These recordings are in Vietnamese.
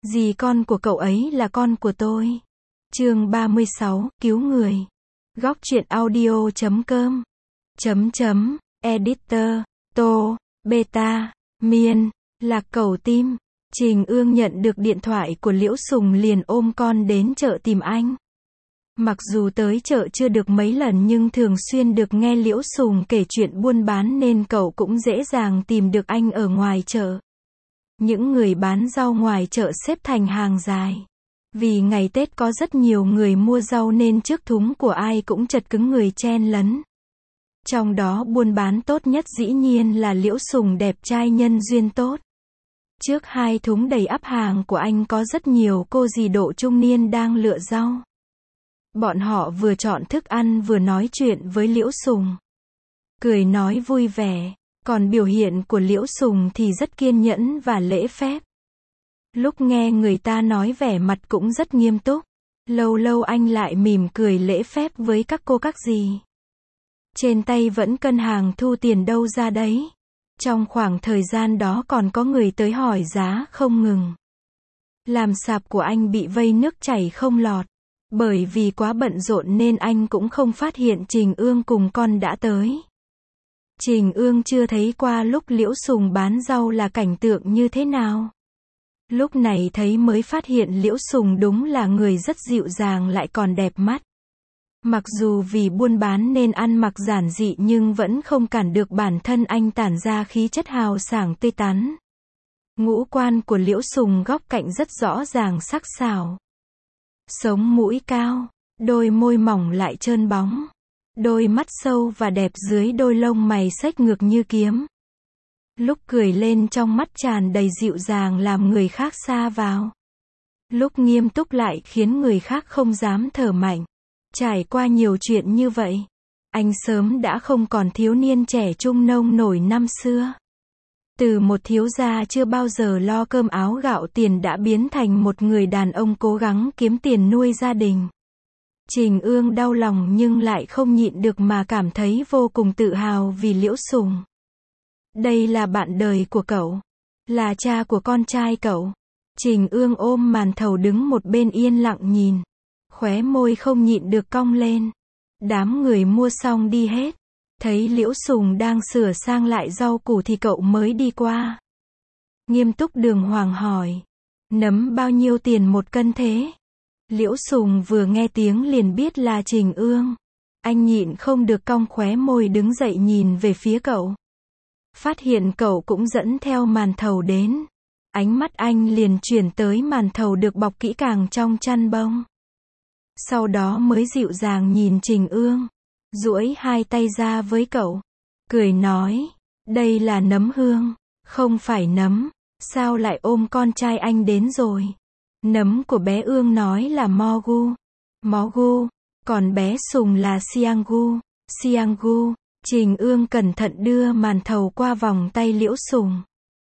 Dì con của cậu ấy là con của tôi. Chương 36, cứu người. Góc truyện audio.com Editor, Tô, Beta, Miên, Lạc Cẩu Tim. Trình Ương nhận được điện thoại của Liễu Sùng liền ôm con đến chợ tìm anh. Mặc dù tới chợ chưa được mấy lần nhưng thường xuyên được nghe Liễu Sùng kể chuyện buôn bán nên cậu cũng dễ dàng tìm được anh ở ngoài chợ. Những người bán rau ngoài chợ xếp thành hàng dài. Vì ngày Tết có rất nhiều người mua rau nên trước thúng của ai cũng chật cứng người chen lấn. Trong đó buôn bán tốt nhất dĩ nhiên là Liễu Sùng đẹp trai nhân duyên tốt. Trước hai thúng đầy ắp hàng của anh có rất nhiều cô dì độ trung niên đang lựa rau. Bọn họ vừa chọn thức ăn vừa nói chuyện với Liễu Sùng. Cười nói vui vẻ, còn biểu hiện của Liễu Sùng thì rất kiên nhẫn và lễ phép. Lúc nghe người ta nói vẻ mặt cũng rất nghiêm túc. Lâu lâu anh lại mỉm cười lễ phép với các cô các dì. Trên tay vẫn cân hàng thu tiền đâu ra đấy. Trong khoảng thời gian đó còn có người tới hỏi giá không ngừng. Làm sạp của anh bị vây nước chảy không lọt. Bởi vì quá bận rộn nên anh cũng không phát hiện Trình Ương cùng con đã tới. Trình Ương chưa thấy qua lúc Liễu Sùng bán rau là cảnh tượng như thế nào. Lúc này thấy mới phát hiện Liễu Sùng đúng là người rất dịu dàng lại còn đẹp mắt. Mặc dù vì buôn bán nên ăn mặc giản dị nhưng vẫn không cản được bản thân anh tản ra khí chất hào sảng tươi tắn. Ngũ quan của Liễu Sùng góc cạnh rất rõ ràng sắc sảo. Sống mũi cao, đôi môi mỏng lại trơn bóng. Đôi mắt sâu và đẹp dưới đôi lông mày xếch ngược như kiếm. Lúc cười lên trong mắt tràn đầy dịu dàng làm người khác sa vào. Lúc nghiêm túc lại khiến người khác không dám thở mạnh. Trải qua nhiều chuyện như vậy, anh sớm đã không còn thiếu niên trẻ trung nông nổi năm xưa. Từ một thiếu gia chưa bao giờ lo cơm áo gạo tiền đã biến thành một người đàn ông cố gắng kiếm tiền nuôi gia đình. Trình Ương đau lòng nhưng lại không nhịn được mà cảm thấy vô cùng tự hào vì Liễu Sùng. Đây là bạn đời của cậu, là cha của con trai cậu. Trình Ương ôm màn thầu đứng một bên yên lặng nhìn. Khóe môi không nhịn được cong lên. Đám người mua xong đi hết. Thấy Liễu Sùng đang sửa sang lại rau củ thì cậu mới đi qua. Nghiêm túc đường hoàng hỏi. Nấm bao nhiêu tiền một cân thế? Liễu Sùng vừa nghe tiếng liền biết là Trình Ương. Anh nhịn không được cong khóe môi đứng dậy nhìn về phía cậu. Phát hiện cậu cũng dẫn theo màn thầu đến. Ánh mắt anh liền chuyển tới màn thầu được bọc kỹ càng trong chăn bông. Sau đó mới dịu dàng nhìn Trình Ương. Duỗi hai tay ra với cậu. Cười nói. Đây là nấm hương. Không phải nấm. Sao lại ôm con trai anh đến rồi? Nấm của bé Ương nói là Mogu. Mogu. Còn bé Sùng là Siangu. Siangu. Trình Ương cẩn thận đưa màn thầu qua vòng tay Liễu Sùng.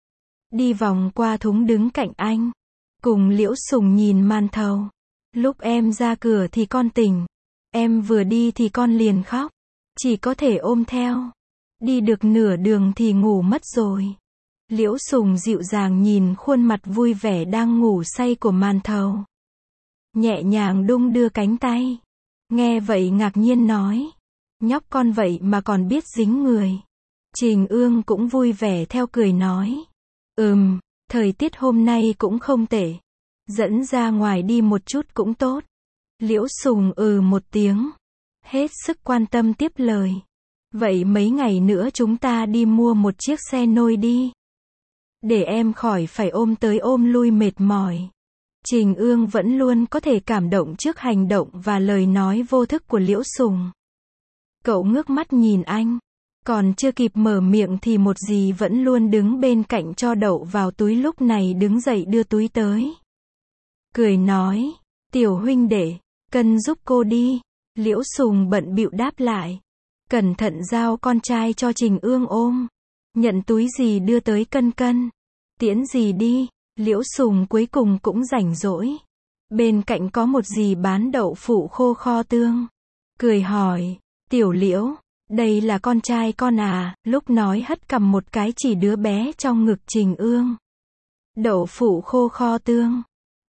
Đi vòng qua thúng đứng cạnh anh. Cùng Liễu Sùng nhìn màn thầu. Lúc em ra cửa thì con tỉnh. Em vừa đi thì con liền khóc. Chỉ có thể ôm theo. Đi được nửa đường thì ngủ mất rồi. Liễu Sùng dịu dàng nhìn khuôn mặt vui vẻ đang ngủ say của màn thầu. Nhẹ nhàng đung đưa cánh tay. Nghe vậy ngạc nhiên nói. Nhóc con vậy mà còn biết dính người. Trình Ương cũng vui vẻ theo cười nói. Thời tiết hôm nay cũng không tệ. Dẫn ra ngoài đi một chút cũng tốt. Liễu Sùng một tiếng. Hết sức quan tâm tiếp lời. Vậy mấy ngày nữa chúng ta đi mua một chiếc xe nôi đi. Để em khỏi phải ôm tới ôm lui mệt mỏi. Trình Ương vẫn luôn có thể cảm động trước hành động và lời nói vô thức của Liễu Sùng. Cậu ngước mắt nhìn anh. Còn chưa kịp mở miệng thì một dì vẫn luôn đứng bên cạnh cho đậu vào túi lúc này đứng dậy đưa túi tới. Cười nói. Tiểu huynh đệ, cân giúp cô đi. Liễu Sùng bận bịu đáp lại. Cẩn thận giao con trai cho Trình Ương ôm. Nhận túi dì đưa tới cân. Tiễn dì đi. Liễu Sùng cuối cùng cũng rảnh rỗi. Bên cạnh có một dì bán đậu phụ khô kho tương. Cười hỏi. Tiểu Liễu, đây là con trai con à? Lúc nói hất cằm một cái chỉ đứa bé trong ngực Trình Ương. Đậu phụ khô kho tương.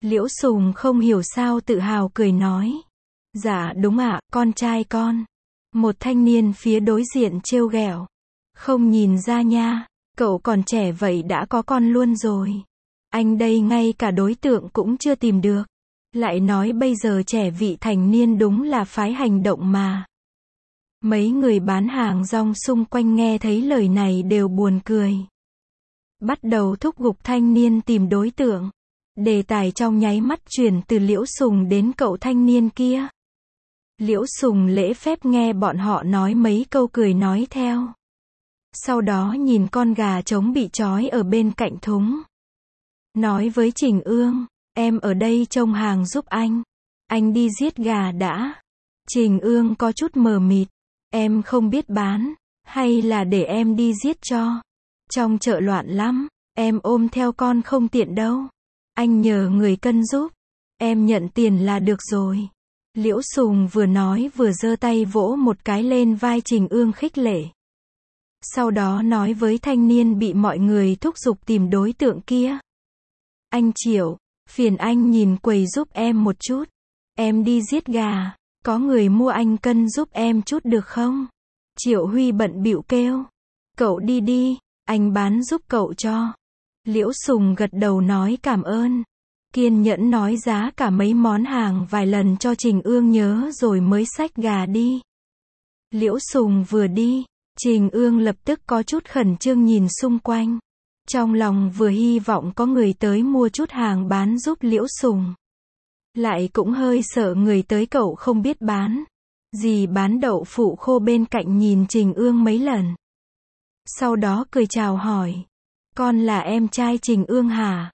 Liễu Sùng không hiểu sao tự hào cười nói. Dạ đúng ạ, con trai con. Một thanh niên phía đối diện trêu ghẹo. Không nhìn ra nha, cậu còn trẻ vậy đã có con luôn rồi. Anh đây ngay cả đối tượng cũng chưa tìm được. Lại nói bây giờ trẻ vị thành niên đúng là phái hành động mà. Mấy người bán hàng rong xung quanh nghe thấy lời này đều buồn cười. Bắt đầu thúc giục thanh niên tìm đối tượng. Đề tài trong nháy mắt chuyển từ Liễu Sùng đến cậu thanh niên kia. Liễu Sùng lễ phép nghe bọn họ nói mấy câu cười nói theo. Sau đó nhìn con gà trống bị trói ở bên cạnh thúng. Nói với Trình Ương, em ở đây trông hàng giúp anh đi giết gà đã. Trình Ương có chút mờ mịt, em không biết bán, hay là để em đi giết cho. Trong chợ loạn lắm, em ôm theo con không tiện đâu. Anh nhờ người cân giúp, em nhận tiền là được rồi. Liễu Sùng vừa nói vừa giơ tay vỗ một cái lên vai Trình Ương khích lệ. Sau đó nói với thanh niên bị mọi người thúc giục tìm đối tượng kia. Anh Triệu, phiền anh nhìn quầy giúp em một chút. Em đi giết gà, có người mua anh cân giúp em chút được không? Triệu Huy bận bịu kêu. Cậu đi đi, anh bán giúp cậu cho. Liễu Sùng gật đầu nói cảm ơn. Kiên nhẫn nói giá cả mấy món hàng vài lần cho Trình Ương nhớ rồi mới xách gà đi. Liễu Sùng vừa đi, Trình Ương lập tức có chút khẩn trương nhìn xung quanh. Trong lòng vừa hy vọng có người tới mua chút hàng bán giúp Liễu Sùng. Lại cũng hơi sợ người tới cậu không biết bán. Dì bán đậu phụ khô bên cạnh nhìn Trình Ương mấy lần. Sau đó cười chào hỏi. Con là em trai Trình Ương hả?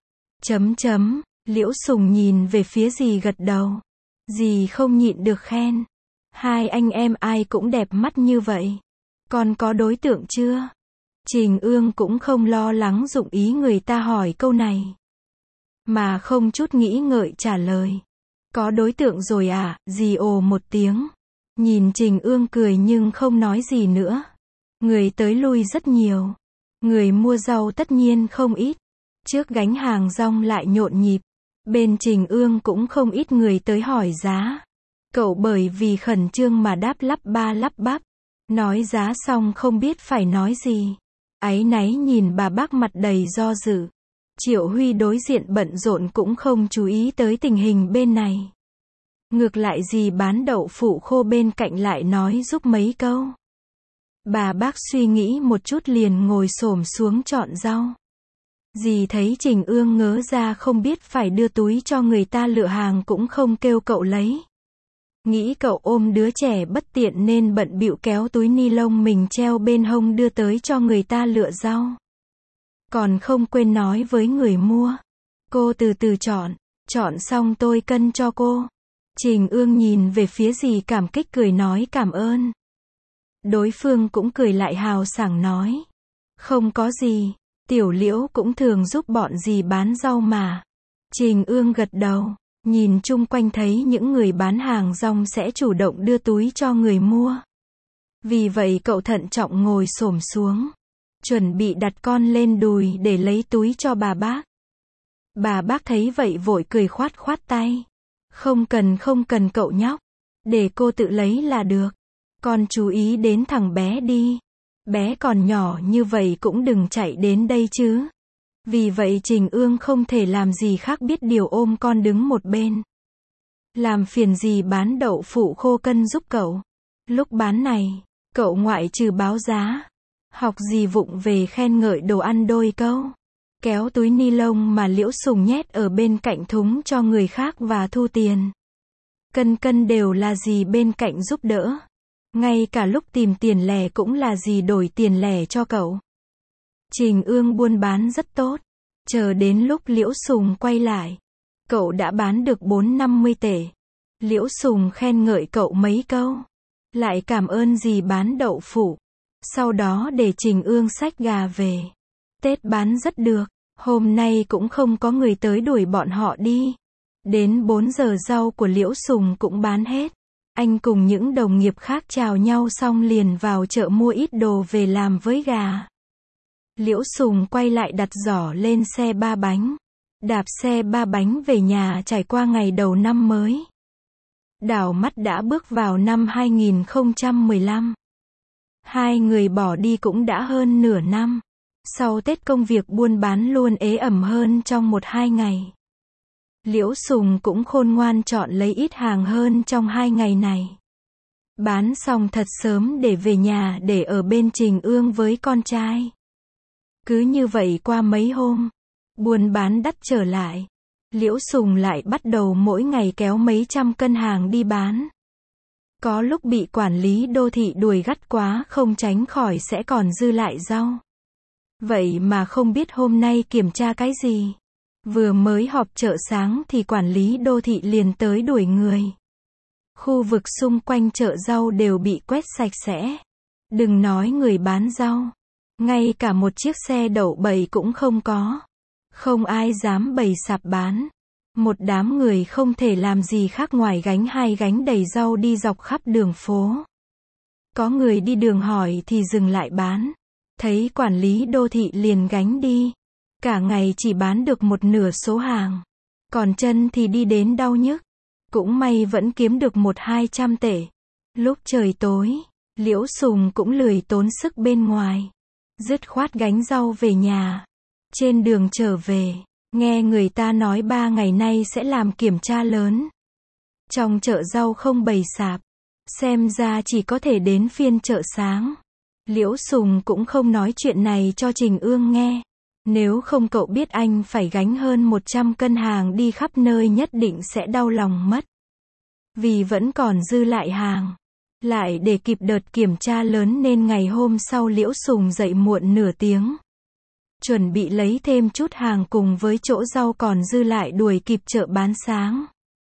Liễu Sùng nhìn về phía dì gật đầu. Dì không nhịn được khen. Hai anh em ai cũng đẹp mắt như vậy. Con có đối tượng chưa? Trình Ương cũng không lo lắng dụng ý người ta hỏi câu này. Mà không chút nghĩ ngợi trả lời. Có đối tượng rồi à? Dì ồ một tiếng. Nhìn Trình Ương cười nhưng không nói gì nữa. Người tới lui rất nhiều. Người mua rau tất nhiên không ít. Trước gánh hàng rong lại nhộn nhịp. Bên Trình Ương cũng không ít người tới hỏi giá. Cậu bởi vì khẩn trương mà đáp lắp ba lắp bắp. Nói giá xong không biết phải nói gì. Áy náy nhìn bà bác mặt đầy do dự. Triệu Huy đối diện bận rộn cũng không chú ý tới tình hình bên này. Ngược lại dì bán đậu phụ khô bên cạnh lại nói giúp mấy câu. Bà bác suy nghĩ một chút liền ngồi xổm xuống chọn rau. Dì thấy Trình Ương ngớ ra không biết phải đưa túi cho người ta lựa hàng cũng không kêu cậu lấy. Nghĩ cậu ôm đứa trẻ bất tiện nên bận bịu kéo túi ni lông mình treo bên hông đưa tới cho người ta lựa rau. Còn không quên nói với người mua. Cô từ từ chọn xong tôi cân cho cô. Trình Ương nhìn về phía dì cảm kích cười nói cảm ơn. Đối phương cũng cười lại hào sảng nói. Không có gì, Tiểu Liễu cũng thường giúp bọn dì bán rau mà. Trình Ương gật đầu, nhìn chung quanh thấy những người bán hàng rong sẽ chủ động đưa túi cho người mua. Vì vậy cậu thận trọng ngồi xổm xuống, chuẩn bị đặt con lên đùi để lấy túi cho bà bác. Bà bác thấy vậy vội cười khoát khoát tay. Không cần cậu nhóc, để cô tự lấy là được. Con chú ý đến thằng bé đi. Bé còn nhỏ như vậy cũng đừng chạy đến đây chứ. Vì vậy Trình Ương không thể làm gì khác biết điều ôm con đứng một bên. Làm phiền gì bán đậu phụ khô cân giúp cậu. Lúc bán này, cậu ngoại trừ báo giá, học gì vụng về khen ngợi đồ ăn đôi câu. Kéo túi ni lông mà Liễu Sùng nhét ở bên cạnh thúng cho người khác và thu tiền. Cân đều là gì bên cạnh giúp đỡ. Ngay cả lúc tìm tiền lẻ cũng là gì đổi tiền lẻ cho cậu. Trình Ương buôn bán rất tốt. Chờ đến lúc Liễu Sùng quay lại, cậu đã bán được 450 tể. Liễu Sùng khen ngợi cậu mấy câu. Lại cảm ơn dì bán đậu phụ. Sau đó để Trình Ương xách gà về. Tết bán rất được. Hôm nay cũng không có người tới đuổi bọn họ đi. Đến 4 giờ rau của Liễu Sùng cũng bán hết. Anh cùng những đồng nghiệp khác chào nhau xong liền vào chợ mua ít đồ về làm với gà. Liễu Sùng quay lại đặt giỏ lên xe 3 bánh. Đạp xe ba bánh về nhà trải qua ngày đầu năm mới. Đảo mắt đã bước vào năm 2015. Hai người bỏ đi cũng đã hơn nửa năm. Sau Tết công việc buôn bán luôn ế ẩm hơn trong 1-2 ngày. Liễu Sùng cũng khôn ngoan chọn lấy ít hàng hơn trong 2 ngày này. Bán xong thật sớm để về nhà để ở bên Trình Ương với con trai. Cứ như vậy qua mấy hôm, buôn bán đắt trở lại. Liễu Sùng lại bắt đầu mỗi ngày kéo mấy trăm cân hàng đi bán. Có lúc bị quản lý đô thị đuổi gắt quá không tránh khỏi sẽ còn dư lại rau. Vậy mà không biết hôm nay kiểm tra cái gì. Vừa mới họp chợ sáng thì quản lý đô thị liền tới đuổi người. Khu vực xung quanh chợ rau đều bị quét sạch sẽ. Đừng nói người bán rau. Ngay cả một chiếc xe đậu bày cũng không có. Không ai dám bày sạp bán. Một đám người không thể làm gì khác ngoài gánh 2 gánh đầy rau đi dọc khắp đường phố. Có người đi đường hỏi thì dừng lại bán. Thấy quản lý đô thị liền gánh đi. Cả ngày chỉ bán được một nửa số hàng. Còn chân thì đi đến đau nhức. Cũng may vẫn kiếm được 100-200 tệ. Lúc trời tối, Liễu Sùng cũng lười tốn sức bên ngoài. Dứt khoát gánh rau về nhà. Trên đường trở về, nghe người ta nói 3 ngày nay sẽ làm kiểm tra lớn. Trong chợ rau không bày sạp. Xem ra chỉ có thể đến phiên chợ sáng. Liễu Sùng cũng không nói chuyện này cho Trình Ương nghe. Nếu không cậu biết anh phải gánh hơn 100 cân hàng đi khắp nơi nhất định sẽ đau lòng mất. Vì vẫn còn dư lại hàng. Lại để kịp đợt kiểm tra lớn nên ngày hôm sau Liễu Sùng dậy muộn nửa tiếng. Chuẩn bị lấy thêm chút hàng cùng với chỗ rau còn dư lại đuổi kịp chợ bán sáng.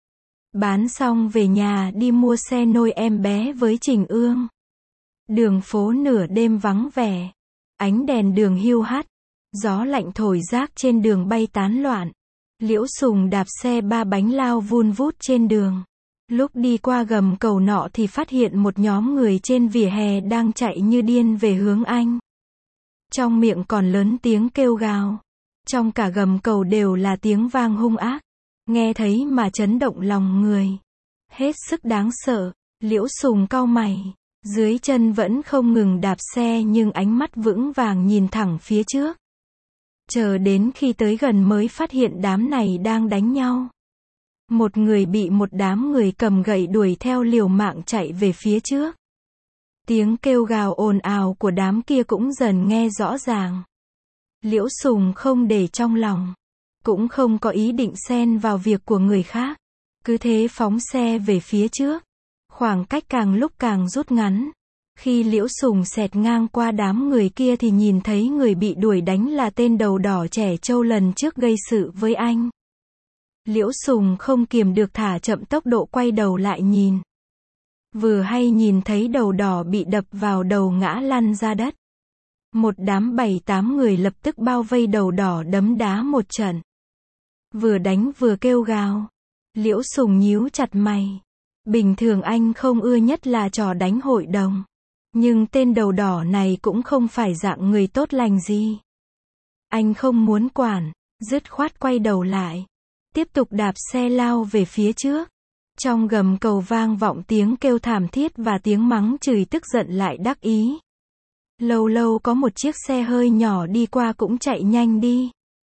Bán xong về nhà đi mua xe nôi em bé với Trình Ương. Đường phố nửa đêm vắng vẻ. Ánh đèn đường hiu hắt. Gió lạnh thổi rác trên đường bay tán loạn. Liễu Sùng đạp xe ba bánh lao vun vút trên đường. Lúc đi qua gầm cầu nọ thì phát hiện một nhóm người trên vỉa hè đang chạy như điên về hướng anh. Trong miệng còn lớn tiếng kêu gào. Trong cả gầm cầu đều là tiếng vang hung ác. Nghe thấy mà chấn động lòng người. Hết sức đáng sợ. Liễu Sùng cau mày. Dưới chân vẫn không ngừng đạp xe nhưng ánh mắt vững vàng nhìn thẳng phía trước. Chờ đến khi tới gần mới phát hiện đám này đang đánh nhau. Một người bị một đám người cầm gậy đuổi theo liều mạng chạy về phía trước. Tiếng kêu gào ồn ào của đám kia cũng dần nghe rõ ràng. Liễu Sùng không để trong lòng. Cũng không có ý định xen vào việc của người khác. Cứ thế phóng xe về phía trước. Khoảng cách càng lúc càng rút ngắn. Khi Liễu Sùng xẹt ngang qua đám người kia thì nhìn thấy người bị đuổi đánh là tên đầu đỏ trẻ trâu lần trước gây sự với anh. Liễu Sùng không kiềm được thả chậm tốc độ quay đầu lại nhìn. Vừa hay nhìn thấy đầu đỏ bị đập vào đầu ngã lăn ra đất. Một đám 7-8 người lập tức bao vây đầu đỏ đấm đá một trận. Vừa đánh vừa kêu gào. Liễu Sùng nhíu chặt mày. Bình thường anh không ưa nhất là trò đánh hội đồng. Nhưng tên đầu đỏ này cũng không phải dạng người tốt lành gì. Anh không muốn quản, dứt khoát quay đầu lại. Tiếp tục đạp xe lao về phía trước. Trong gầm cầu vang vọng tiếng kêu thảm thiết và tiếng mắng chửi tức giận lại đắc ý. Lâu lâu có một chiếc xe hơi nhỏ đi qua cũng chạy nhanh đi.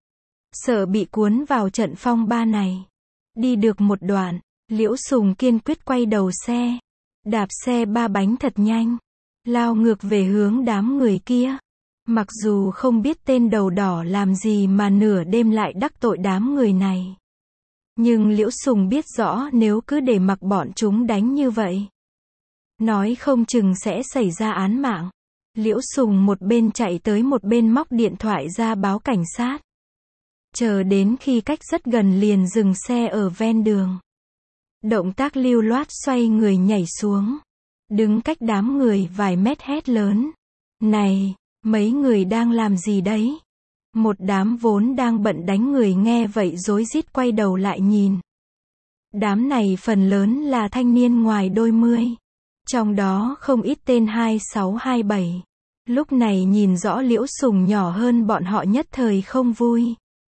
Sợ bị cuốn vào trận phong ba này. Đi được một đoạn, Liễu Sùng kiên quyết quay đầu xe. Đạp xe ba bánh thật nhanh. Lao ngược về hướng đám người kia. Mặc dù không biết tên đầu đỏ làm gì mà nửa đêm lại đắc tội đám người này. Nhưng Liễu Sùng biết rõ nếu cứ để mặc bọn chúng đánh như vậy. Nói không chừng sẽ xảy ra án mạng. Liễu Sùng một bên chạy tới một bên móc điện thoại ra báo cảnh sát. Chờ đến khi cách rất gần liền dừng xe ở ven đường. Động tác lưu loát xoay người nhảy xuống. Đứng cách đám người vài mét hét lớn. Này, mấy người đang làm gì đấy? Một đám vốn đang bận đánh người nghe vậy rối rít quay đầu lại nhìn. Đám này phần lớn là thanh niên ngoài đôi mươi. Trong đó không ít tên 26-27. Lúc này nhìn rõ Liễu Sùng nhỏ hơn bọn họ nhất thời không vui.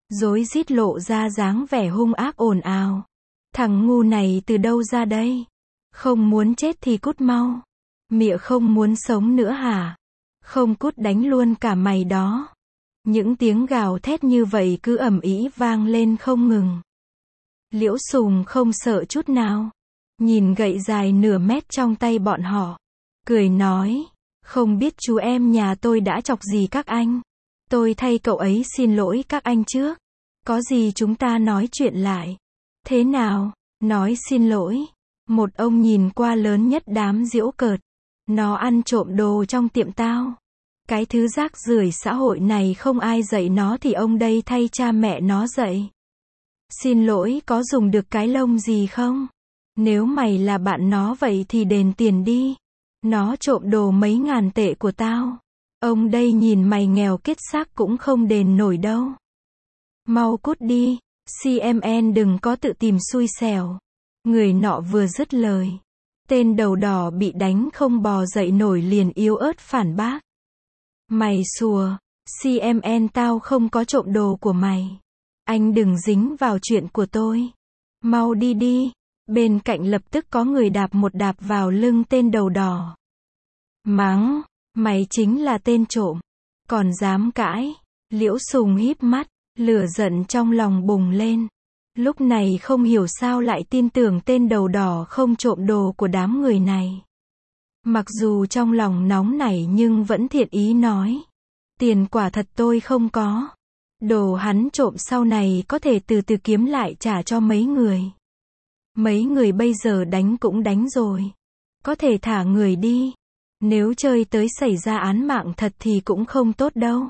rối rít lộ ra dáng vẻ hung ác ồn ào. Thằng ngu này từ đâu ra đây? Không muốn chết thì cút mau. Mịa không muốn sống nữa hả? Không cút đánh luôn cả mày đó. Những tiếng gào thét như vậy cứ ầm ĩ vang lên không ngừng. Liễu Sùng không sợ chút nào. Nhìn gậy dài nửa mét trong tay bọn họ. Cười nói, không biết chú em nhà tôi đã chọc gì các anh. Tôi thay cậu ấy xin lỗi các anh trước. Có gì chúng ta nói chuyện lại. Thế nào? Nói xin lỗi. Một ông nhìn qua lớn nhất đám giễu cợt. Nó ăn trộm đồ trong tiệm tao. Cái thứ rác rưởi xã hội này không ai dạy nó thì ông đây thay cha mẹ nó dạy. Xin lỗi có dùng được cái lông gì không? Nếu mày là bạn nó vậy thì đền tiền đi. Nó trộm đồ mấy ngàn tệ của tao. Ông đây nhìn mày nghèo kiết xác cũng không đền nổi đâu. Mau cút đi, CMN đừng có tự tìm xui xẻo. Người nọ vừa dứt lời. Tên đầu đỏ bị đánh không bò dậy nổi liền yếu ớt phản bác. Mày xùa, CMN tao không có trộm đồ của mày. Anh đừng dính vào chuyện của tôi. Mau đi đi. Bên cạnh lập tức có người đạp một đạp vào lưng tên đầu đỏ. Mắng, mày chính là tên trộm. Còn dám cãi. Liễu Sùng híp mắt, lửa giận trong lòng bùng lên. Lúc này không hiểu sao lại tin tưởng tên đầu đỏ không trộm đồ của đám người này. Mặc dù trong lòng nóng nảy nhưng vẫn thiện ý nói. Tiền quả thật tôi không có. Đồ hắn trộm sau này có thể từ từ kiếm lại trả cho mấy người. Mấy người bây giờ đánh cũng đánh rồi. Có thể thả người đi. Nếu chơi tới xảy ra án mạng thật thì cũng không tốt đâu.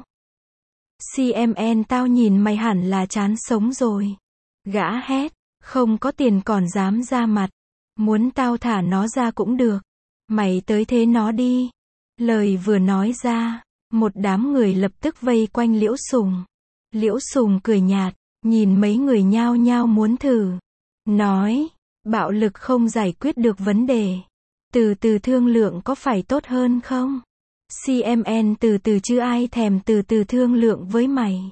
CMN tao nhìn mày hẳn là chán sống rồi. Gã hét, không có tiền còn dám ra mặt. Muốn tao thả nó ra cũng được. Mày tới thế nó đi. Lời vừa nói ra, một đám người lập tức vây quanh Liễu Sùng. Liễu Sùng cười nhạt, nhìn mấy người nhao nhao muốn thử. Nói, bạo lực không giải quyết được vấn đề. Từ từ thương lượng có phải tốt hơn không? CMN từ từ chứ ai thèm từ từ thương lượng với mày.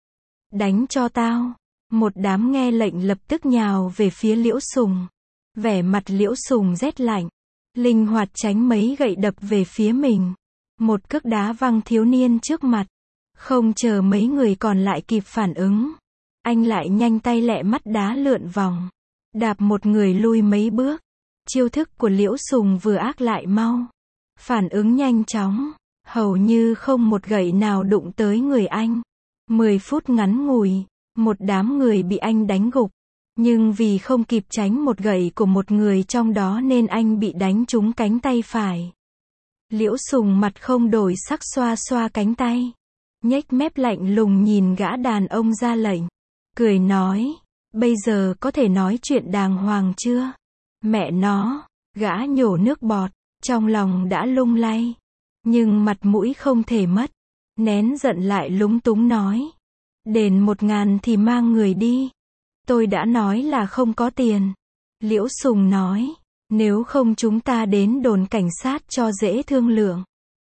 Đánh cho tao. Một đám nghe lệnh lập tức nhào về phía Liễu Sùng. Vẻ mặt Liễu Sùng rét lạnh. Linh hoạt tránh mấy gậy đập về phía mình. Một cước đá văng thiếu niên trước mặt. Không chờ mấy người còn lại kịp phản ứng. Anh lại nhanh tay lẹ mắt đá lượn vòng. Đạp một người lui mấy bước. Chiêu thức của Liễu Sùng vừa ác lại mau. Phản ứng nhanh chóng. Hầu như không một gậy nào đụng tới người anh. 10 phút ngắn ngủi. Một đám người bị anh đánh gục. Nhưng vì không kịp tránh một gậy của một người trong đó nên anh bị đánh trúng cánh tay phải. Liễu Sùng mặt không đổi sắc xoa xoa cánh tay. Nhếch mép lạnh lùng nhìn gã đàn ông ra lệnh. Cười nói, bây giờ có thể nói chuyện đàng hoàng chưa? Mẹ nó, gã nhổ nước bọt, trong lòng đã lung lay. Nhưng mặt mũi không thể mất. Nén giận lại lúng túng nói. Đền 1.000 thì mang người đi. Tôi đã nói là không có tiền. Liễu Sùng nói, nếu không chúng ta đến đồn cảnh sát cho dễ thương lượng.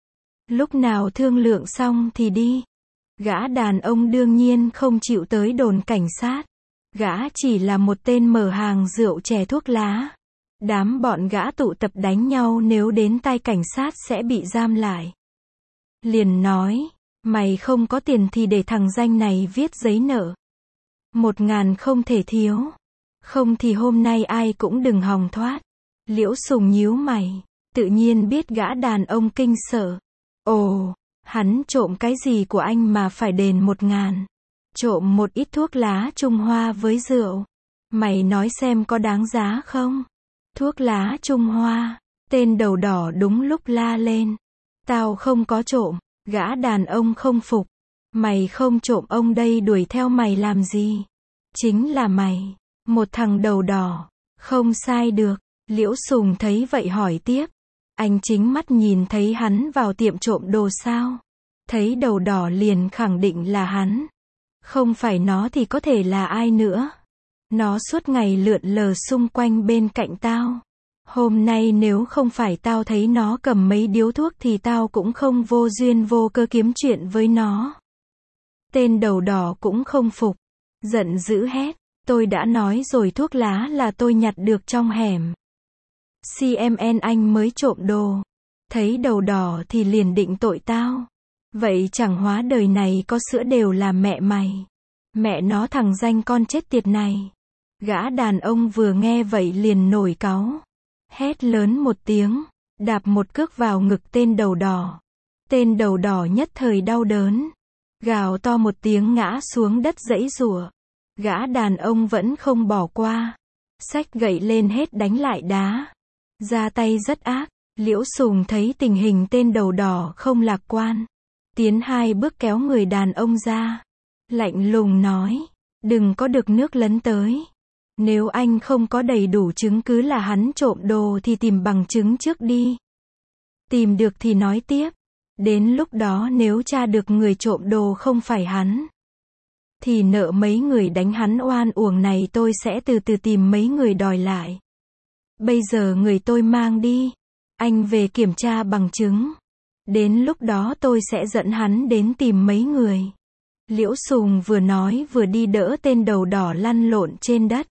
Lúc nào thương lượng xong thì đi. Gã đàn ông đương nhiên không chịu tới đồn cảnh sát. Gã chỉ là một tên mở hàng rượu chè thuốc lá. Đám bọn gã tụ tập đánh nhau nếu đến tay cảnh sát sẽ bị giam lại. Liền nói, mày không có tiền thì để thằng danh này viết giấy nợ. 1.000 không thể thiếu. Không thì hôm nay ai cũng đừng hòng thoát. Liễu Sùng nhíu mày. Tự nhiên biết gã đàn ông kinh sợ. Ồ, hắn trộm cái gì của anh mà phải đền 1.000? Trộm một ít thuốc lá Trung Hoa với rượu. Mày nói xem có đáng giá không? Thuốc lá Trung Hoa. Tên đầu đỏ đúng lúc la lên. Tao không có trộm. Gã đàn ông không phục. Mày không trộm ông đây đuổi theo mày làm gì? Chính là mày. Một thằng đầu đỏ. Không sai được. Liễu Sùng thấy vậy hỏi tiếp. Anh chính mắt nhìn thấy hắn vào tiệm trộm đồ sao? Thấy đầu đỏ liền khẳng định là hắn. Không phải nó thì có thể là ai nữa? Nó suốt ngày lượn lờ xung quanh bên cạnh tao. Hôm nay nếu không phải tao thấy nó cầm mấy điếu thuốc thì tao cũng không vô duyên vô cơ kiếm chuyện với nó. Tên đầu đỏ cũng không phục. Giận dữ hét, tôi đã nói rồi thuốc lá là tôi nhặt được trong hẻm. CMN anh mới trộm đồ. Thấy đầu đỏ thì liền định tội tao. Vậy chẳng hóa đời này có sữa đều là mẹ mày. Mẹ nó thằng danh con chết tiệt này. Gã đàn ông vừa nghe vậy liền nổi cáu. Hét lớn một tiếng, đạp một cước vào ngực tên đầu đỏ. Tên đầu đỏ nhất thời đau đớn. Gào to một tiếng ngã xuống đất giãy giụa. Gã đàn ông vẫn không bỏ qua. Xách gậy lên hết đánh lại đá. Ra tay rất ác. Liễu Sùng thấy tình hình tên đầu đỏ không lạc quan. Tiến 2 bước kéo người đàn ông ra. Lạnh lùng nói, đừng có được nước lấn tới. Nếu anh không có đầy đủ chứng cứ là hắn trộm đồ thì tìm bằng chứng trước đi. Tìm được thì nói tiếp. Đến lúc đó nếu tra được người trộm đồ không phải hắn, thì nợ mấy người đánh hắn oan uổng này tôi sẽ từ từ tìm mấy người đòi lại. Bây giờ người tôi mang đi. Anh về kiểm tra bằng chứng. Đến lúc đó tôi sẽ dẫn hắn đến tìm mấy người. Liễu Sùng vừa nói vừa đi đỡ tên đầu đỏ lăn lộn trên đất.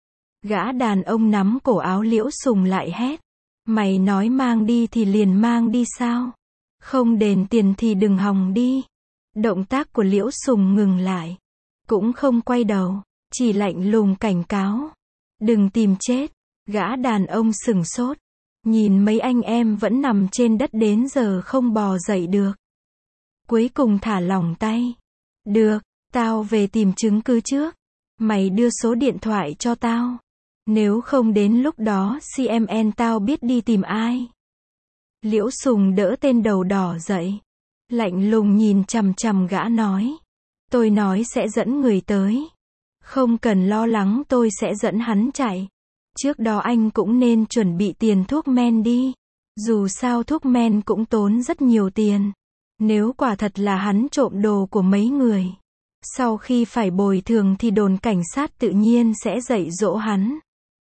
Gã đàn ông nắm cổ áo Liễu Sùng lại hét. Mày nói mang đi thì liền mang đi sao? Không đền tiền thì đừng hòng đi. Động tác của Liễu Sùng ngừng lại. Cũng không quay đầu. Chỉ lạnh lùng cảnh cáo. Đừng tìm chết. Gã đàn ông sửng sốt. Nhìn mấy anh em vẫn nằm trên đất đến giờ không bò dậy được. Cuối cùng thả lỏng tay. Được, tao về tìm chứng cứ trước. Mày đưa số điện thoại cho tao. Nếu không đến lúc đó CMN tao biết đi tìm ai. Liễu Sùng đỡ tên đầu đỏ dậy. Lạnh lùng nhìn chằm chằm gã nói. Tôi nói sẽ dẫn người tới. Không cần lo lắng tôi sẽ dẫn hắn chạy. Trước đó anh cũng nên chuẩn bị tiền thuốc men đi. Dù sao thuốc men cũng tốn rất nhiều tiền. Nếu quả thật là hắn trộm đồ của mấy người, sau khi phải bồi thường thì đồn cảnh sát tự nhiên sẽ dạy dỗ hắn.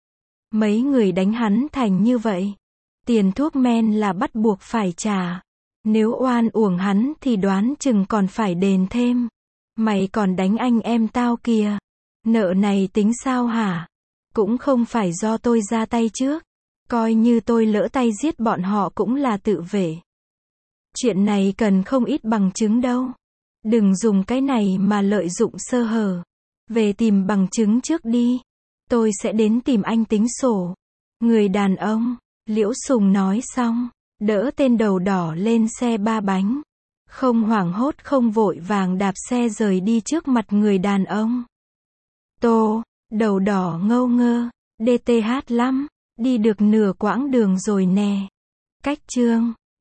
Mấy người đánh hắn thành như vậy. Tiền thuốc men là bắt buộc phải trả. Nếu oan uổng hắn thì đoán chừng còn phải đền thêm. Mày còn đánh anh em tao kìa. Nợ này tính sao hả? Cũng không phải do tôi ra tay trước. Coi như tôi lỡ tay giết bọn họ cũng là tự vệ. Chuyện này cần không ít bằng chứng đâu. Đừng dùng cái này mà lợi dụng sơ hở. Về tìm bằng chứng trước đi. Tôi sẽ đến tìm anh tính sổ. Người đàn ông, Liễu Sùng nói xong, đỡ tên đầu đỏ lên xe 3 bánh. Không hoảng hốt không vội vàng đạp xe rời đi trước mặt người đàn ông. Tô, đầu đỏ ngâu ngơ, DTH lắm, đi được nửa quãng đường rồi nè. Cách chương